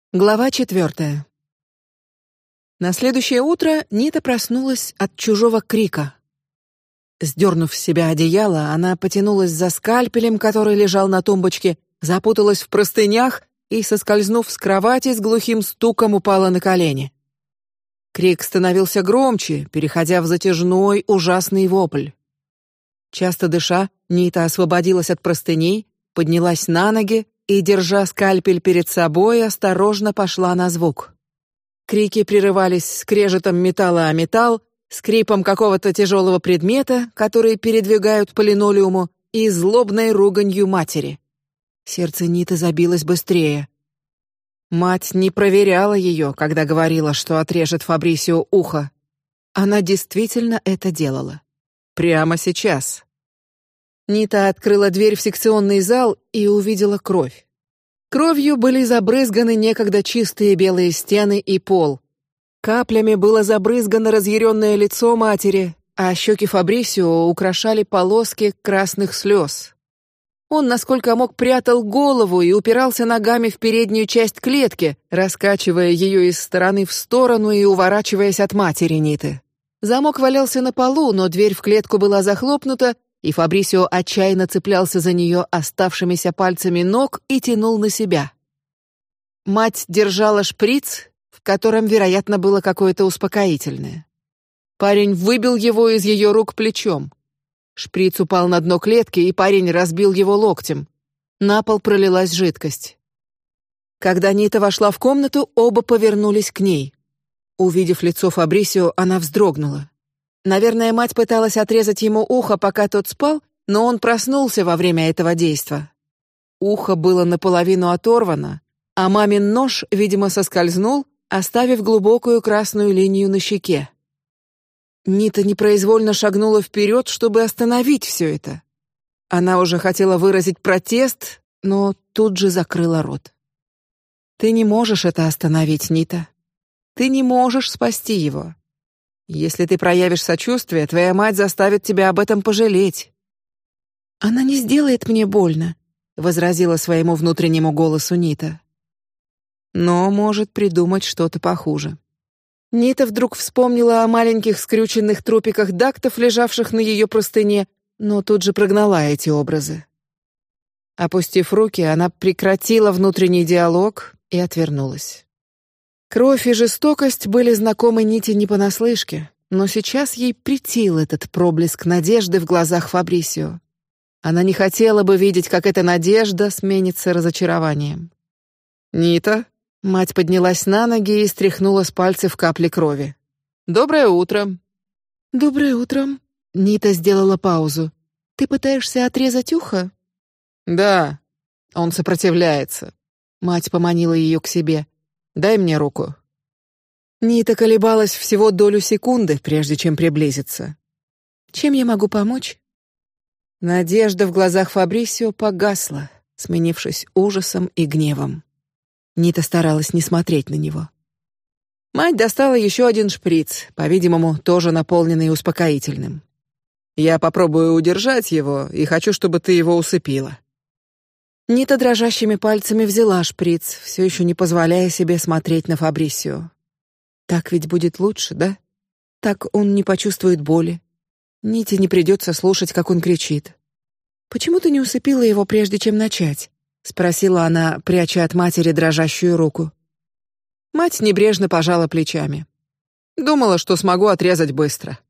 Глава 4. На следующее утро Нита проснулась от чужого крика. Сдернув с себя одеяло, она потянулась за скальпелем, который лежал на тумбочке, запуталась в простынях и, соскользнув с кровати, с глухим стуком упала на колени. Крик становился громче, переходя в затяжной, ужасный вопль. Часто дыша, Нита освободилась от простыней, поднялась на ноги и, держа скальпель перед собой, осторожно пошла на звук. Крики прерывались скрежетом металла о металл, скрипом какого-то тяжелого предмета, который передвигают по линолеуму, и злобной руганью матери. Сердце Ниты забилось быстрее. Мать не проверяла ее, когда говорила, что отрежет Фабрисио ухо. Она действительно это делала. Прямо сейчас. Нита открыла дверь в секционный зал и увидела кровь. Кровью были забрызганы некогда чистые белые стены и пол. Каплями было забрызгано разъяренное лицо матери, а щеки Фабрисио украшали полоски красных слез. Он, насколько мог, прятал голову и упирался ногами в переднюю часть клетки, раскачивая ее из стороны в сторону и уворачиваясь от матери Ниты. Замок валялся на полу, но дверь в клетку была захлопнута, и Фабрисио отчаянно цеплялся за нее оставшимися пальцами ног и тянул на себя. Мать держала шприц, в котором, вероятно, было какое-то успокоительное. Парень выбил его из ее рук плечом. Шприц упал на дно клетки, и парень разбил его локтем. На пол пролилась жидкость. Когда Нита вошла в комнату, оба повернулись к ней. Увидев лицо Фабрисио, она вздрогнула. Наверное, мать пыталась отрезать ему ухо, пока тот спал, но он проснулся во время этого действа. Ухо было наполовину оторвано, а мамин нож, видимо, соскользнул, оставив глубокую красную линию на щеке. Нита непроизвольно шагнула вперед, чтобы остановить все это. Она уже хотела выразить протест, но тут же закрыла рот. Ты не можешь это остановить, Нита. Ты не можешь спасти его. Если ты проявишь сочувствие, твоя мать заставит тебя об этом пожалеть. Она не сделает мне больно, возразила своему внутреннему голосу Нита. Но может придумать что-то похуже. Нита вдруг вспомнила о маленьких скрюченных трупиках дактов, лежавших на ее простыне, но тут же прогнала эти образы. Опустив руки, она прекратила внутренний диалог и отвернулась. Кровь и жестокость были знакомы Ните не понаслышке, но сейчас ей претил этот проблеск надежды в глазах Фабрисио. Она не хотела бы видеть, как эта надежда сменится разочарованием. Нита, мать поднялась на ноги и стряхнула с пальцев капли крови. Доброе утро. Доброе утро. Нита сделала паузу. Ты пытаешься отрезать ухо? Да. Он сопротивляется. Мать поманила ее к себе. Дай мне руку. Нита колебалась всего долю секунды, прежде чем приблизиться. Чем я могу помочь? Надежда в глазах Фабрисио погасла, сменившись ужасом и гневом. Нита старалась не смотреть на него. Мать достала еще один шприц, по-видимому, тоже наполненный успокоительным. Я попробую удержать его и хочу, чтобы ты его усыпила. Нита дрожащими пальцами взяла шприц, все еще не позволяя себе смотреть на Фабрисио. Так ведь будет лучше, да? Так он не почувствует боли. Ните не придется слушать, как он кричит. Почему ты не усыпила его, прежде чем начать? Спросила она, пряча от матери дрожащую руку. Мать небрежно пожала плечами. Думала, что смогу отрезать быстро.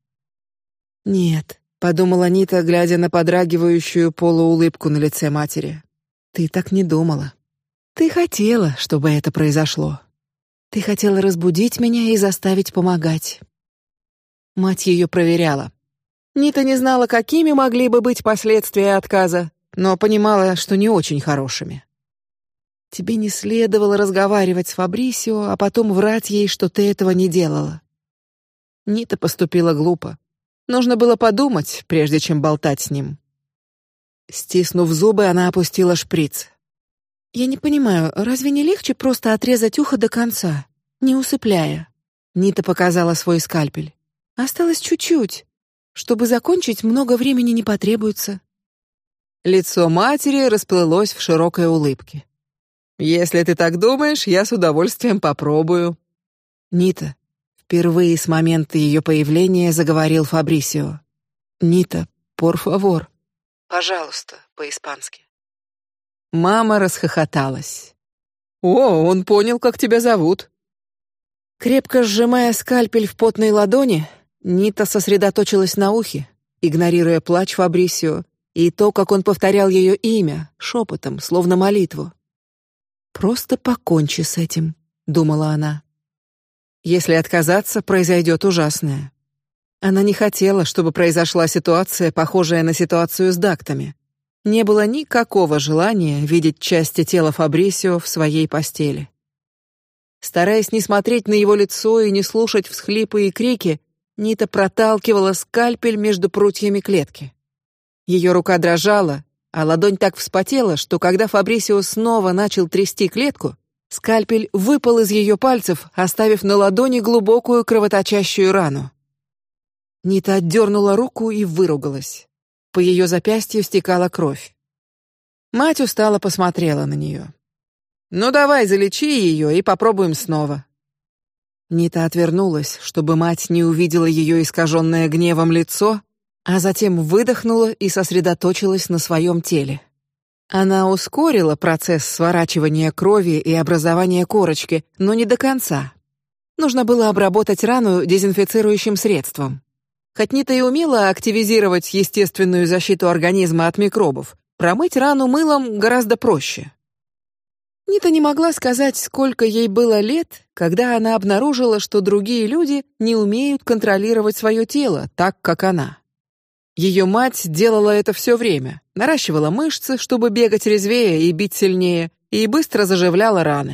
Нет, подумала Нита, глядя на подрагивающую полуулыбку на лице матери. Ты так не думала. Ты хотела, чтобы это произошло. Ты хотела разбудить меня и заставить помогать. Мать ее проверяла. Нита не знала, какими могли бы быть последствия отказа, но понимала, что не очень хорошими. Тебе не следовало разговаривать с Фабрисио, а потом врать ей, что ты этого не делала. Нита поступила глупо. Нужно было подумать, прежде чем болтать с ним. Стиснув зубы, она опустила шприц. Я не понимаю, разве не легче просто отрезать ухо до конца, не усыпляя? Нита показала свой скальпель. Осталось чуть-чуть. Чтобы закончить, много времени не потребуется. Лицо матери расплылось в широкой улыбке. Если ты так думаешь, я с удовольствием попробую. Нита, впервые с момента ее появления заговорил Фабрисио. Нита, por favor. Пожалуйста, по-испански. Мама расхохоталась. О, он понял, как тебя зовут. Крепко сжимая скальпель в потной ладони, Нита сосредоточилась на ухе, игнорируя плач Фабрисио и то, как он повторял ее имя шепотом, словно молитву. Просто покончи с этим, думала она. Если отказаться, произойдет ужасное. Она не хотела, чтобы произошла ситуация, похожая на ситуацию с Дактами. Не было никакого желания видеть части тела Фабрисио в своей постели. Стараясь не смотреть на его лицо и не слушать всхлипы и крики, Нита проталкивала скальпель между прутьями клетки. Ее рука дрожала, а ладонь так вспотела, что когда Фабрисио снова начал трясти клетку, скальпель выпал из ее пальцев, оставив на ладони глубокую кровоточащую рану. Нита отдернула руку и выругалась. По ее запястью стекала кровь. Мать устало посмотрела на нее. Ну давай, залечи ее и попробуем снова. Нита отвернулась, чтобы мать не увидела ее искаженное гневом лицо, а затем выдохнула и сосредоточилась на своем теле. Она ускорила процесс сворачивания крови и образования корочки, но не до конца. Нужно было обработать рану дезинфицирующим средством. Хоть Нита и умела активизировать естественную защиту организма от микробов, промыть рану мылом гораздо проще. Нита не могла сказать, сколько ей было лет, когда она обнаружила, что другие люди не умеют контролировать свое тело так, как она. Ее мать делала это все время, наращивала мышцы, чтобы бегать резвее и бить сильнее, и быстро заживляла раны.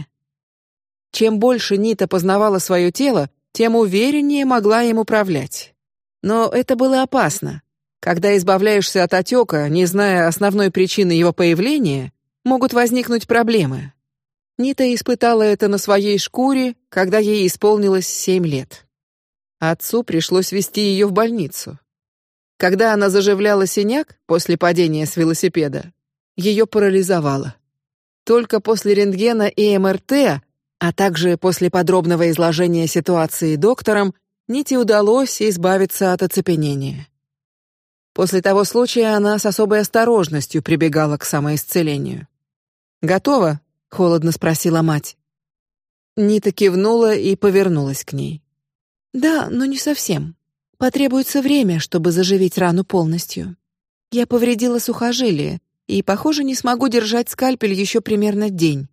Чем больше Нита познавала свое тело, тем увереннее могла им управлять. Но это было опасно. Когда избавляешься от отека, не зная основной причины его появления, могут возникнуть проблемы. Нита испытала это на своей шкуре, когда ей исполнилось 7 лет. Отцу пришлось везти ее в больницу. Когда она заживляла синяк после падения с велосипеда, ее парализовало. Только после рентгена и МРТ, а также после подробного изложения ситуации доктором, Ните удалось избавиться от оцепенения. После того случая она с особой осторожностью прибегала к самоисцелению. «Готова?» — холодно спросила мать. Нита кивнула и повернулась к ней. «Да, но не совсем. Потребуется время, чтобы заживить рану полностью. Я повредила сухожилие и, похоже, не смогу держать скальпель еще примерно день».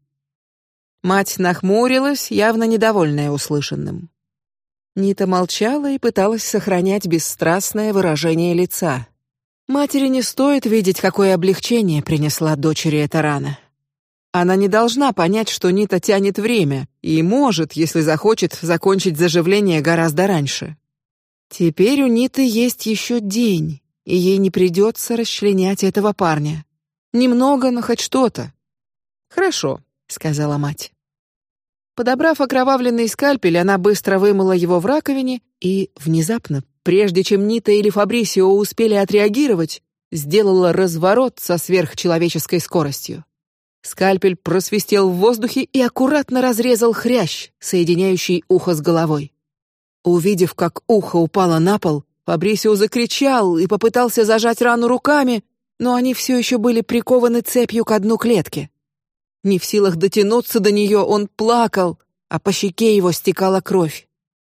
Мать нахмурилась, явно недовольная услышанным. Нита молчала и пыталась сохранять бесстрастное выражение лица. Матери не стоит видеть, какое облегчение принесла дочери эта рана. Она не должна понять, что Нита тянет время и может, если захочет, закончить заживление гораздо раньше. Теперь у Ниты есть еще день, и ей не придется расчленять этого парня. Немного, но хоть что-то. Хорошо, сказала мать. Подобрав окровавленный скальпель, она быстро вымыла его в раковине и внезапно, прежде чем Нита или Фабрисио успели отреагировать, сделала разворот со сверхчеловеческой скоростью. Скальпель просвистел в воздухе и аккуратно разрезал хрящ, соединяющий ухо с головой. Увидев, как ухо упало на пол, Фабрисио закричал и попытался зажать рану руками, но они все еще были прикованы цепью к дну клетки. Не в силах дотянуться до нее, он плакал, а по щеке его стекала кровь.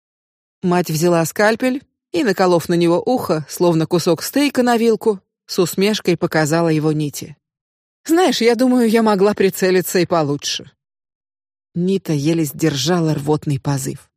Мать взяла скальпель и, наколов на него ухо, словно кусок стейка на вилку, с усмешкой показала его Ните. «Знаешь, я думаю, я могла прицелиться и получше». Нита еле сдержала рвотный позыв.